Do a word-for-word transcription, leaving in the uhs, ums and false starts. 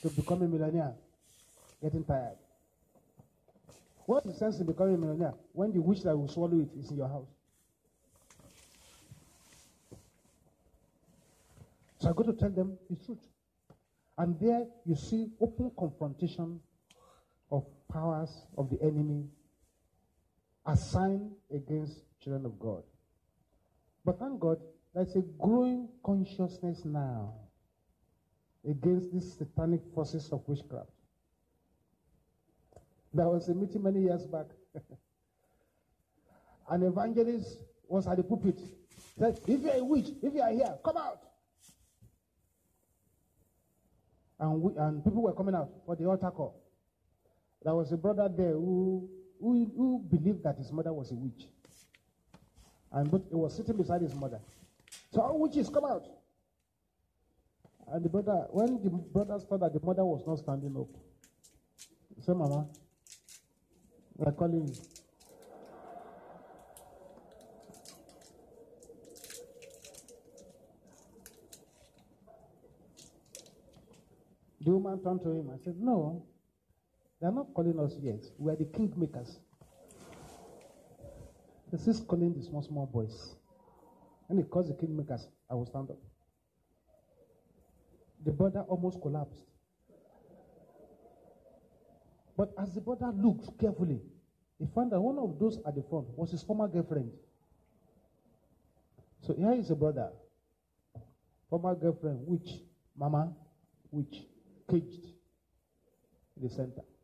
to become a millionaire, getting tired. What is the sense in becoming a millionaire when the witch that will swallow it is in your house? So I got to tell them the truth. And there you see open confrontation of powers of the enemy assigned against children of God. But thank God, there's a growing consciousness now against these satanic forces of witchcraft. There was a meeting many years back. An evangelist was at the pulpit. Said, if you're a witch, if you are here, come out. And, we, and people were coming out for the altar call. There was a brother there who, who, who believed that his mother was a witch. And but he was sitting beside his mother. So all witches, come out. And the brother, when the brother saw that the mother was not standing up, he said, Mama, we are calling you. The woman turned to him and said, no, they are not calling us yet. We are the kingmakers. This is calling the small, small boys. When he calls the kingmakers, I will stand up. The brother almost collapsed. But as the brother looked carefully, he found that one of those at the front was his former girlfriend. So here is a brother, former girlfriend, witch, mama, witch, caged in the center.